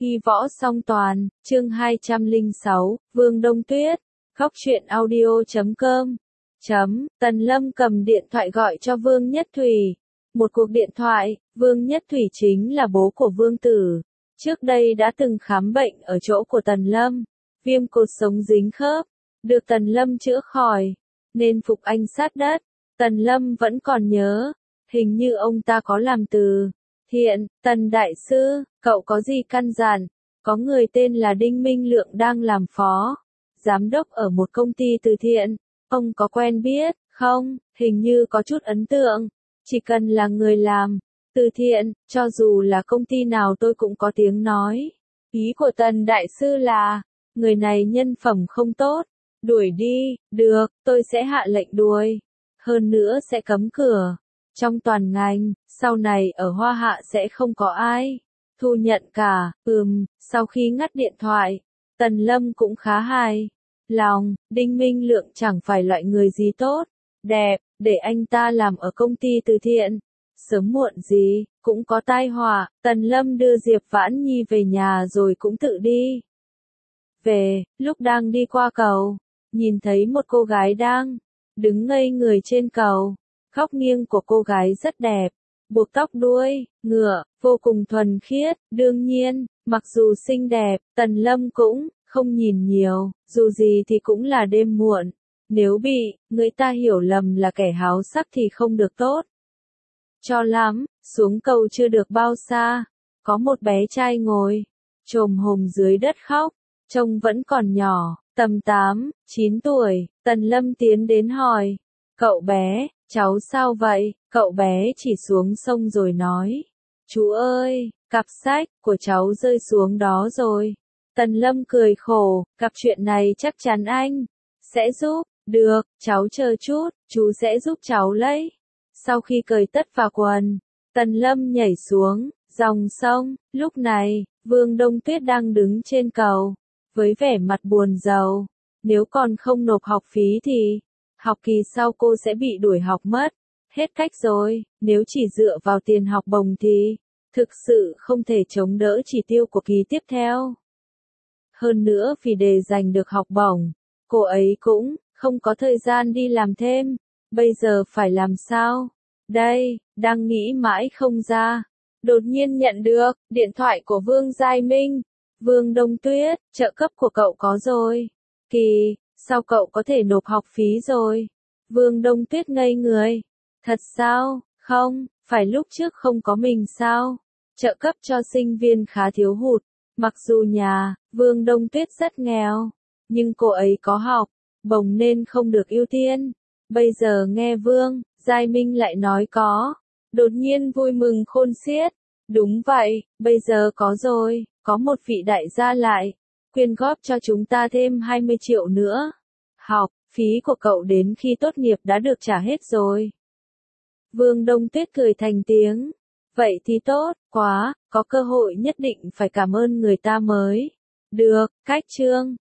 Ghi võ song toàn, chương 206, Vương Đông Tuyết, Khóc Chuyện Audio.com. Tần Lâm cầm điện thoại gọi cho Vương Nhất Thủy. Một cuộc điện thoại, Vương Nhất Thủy chính là bố của Vương Tử. Trước đây đã từng khám bệnh ở chỗ của Tần Lâm, viêm cột sống dính khớp, được Tần Lâm chữa khỏi, nên phục anh sát đất. Tần Lâm vẫn còn nhớ, hình như ông ta có làm từ thiện. Tần Đại Sư, cậu có gì căn dặn? Có người tên là Đinh Minh Lượng đang làm phó giám đốc ở một công ty từ thiện. Ông có quen biết không? Hình như có chút ấn tượng. Chỉ cần là người làm từ thiện, cho dù là công ty nào tôi cũng có tiếng nói. Ý của Tần Đại Sư là, người này nhân phẩm không tốt, đuổi đi. Được, tôi sẽ hạ lệnh đuổi. Hơn nữa sẽ cấm cửa trong toàn ngành, sau này ở Hoa Hạ sẽ không có ai thu nhận cả. Sau khi ngắt điện thoại, Tần Lâm cũng khá hài lòng. Đinh Minh Lượng chẳng phải loại người gì tốt, đẹp, để anh ta làm ở công ty từ thiện, sớm muộn gì cũng có tai họa. Tần Lâm đưa Diệp Vãn Nhi về nhà rồi cũng tự đi về. Lúc đang đi qua cầu, nhìn thấy một cô gái đang đứng ngây người trên cầu. Góc nghiêng của cô gái rất đẹp, buộc tóc đuôi ngựa, vô cùng thuần khiết. Đương nhiên, mặc dù xinh đẹp, Tần Lâm cũng không nhìn nhiều, dù gì thì cũng là đêm muộn. Nếu bị người ta hiểu lầm là kẻ háo sắc thì không được tốt cho lắm. Xuống cầu chưa được bao xa, có một bé trai ngồi chồm hổm dưới đất khóc, trông vẫn còn nhỏ, tầm 8, 9 tuổi. Tần Lâm tiến đến hỏi, cậu bé, cháu sao vậy? Cậu bé chỉ xuống sông rồi nói, chú ơi, cặp sách của cháu rơi xuống đó rồi. Tần Lâm cười khổ, cặp chuyện này chắc chắn anh sẽ giúp. Được, cháu chờ chút, chú sẽ giúp cháu lấy. Sau khi cởi tất vào quần, Tần Lâm nhảy xuống dòng sông. Lúc này, Vương Đông Tuyết đang đứng trên cầu, với vẻ mặt buồn rầu. Nếu còn không nộp học phí thì học kỳ sau cô sẽ bị đuổi học mất. Hết cách rồi, nếu chỉ dựa vào tiền học bổng thì thực sự không thể chống đỡ chỉ tiêu của kỳ tiếp theo. Hơn nữa vì để giành được học bổng, cô ấy cũng không có thời gian đi làm thêm. Bây giờ phải làm sao? Đây, đang nghĩ mãi không ra. Đột nhiên nhận được điện thoại của Vương Giai Minh. Vương Đông Tuyết, trợ cấp của cậu có rồi. Kỳ sau cậu có thể nộp học phí rồi. Vương Đông Tuyết ngây người. Thật sao? Không, phải lúc trước không có mình sao? Trợ cấp cho sinh viên khá thiếu hụt. Mặc dù nhà Vương Đông Tuyết rất nghèo, nhưng cô ấy có học bổng nên không được ưu tiên. Bây giờ nghe Vương Giai Minh lại nói có, đột nhiên vui mừng khôn xiết. Đúng vậy, bây giờ có rồi, có một vị đại gia lại quyên góp cho chúng ta thêm 20 triệu nữa. Học phí của cậu đến khi tốt nghiệp đã được trả hết rồi. Vương Đông Tuyết cười thành tiếng. Vậy thì tốt quá, có cơ hội nhất định phải cảm ơn người ta mới được. Cách chương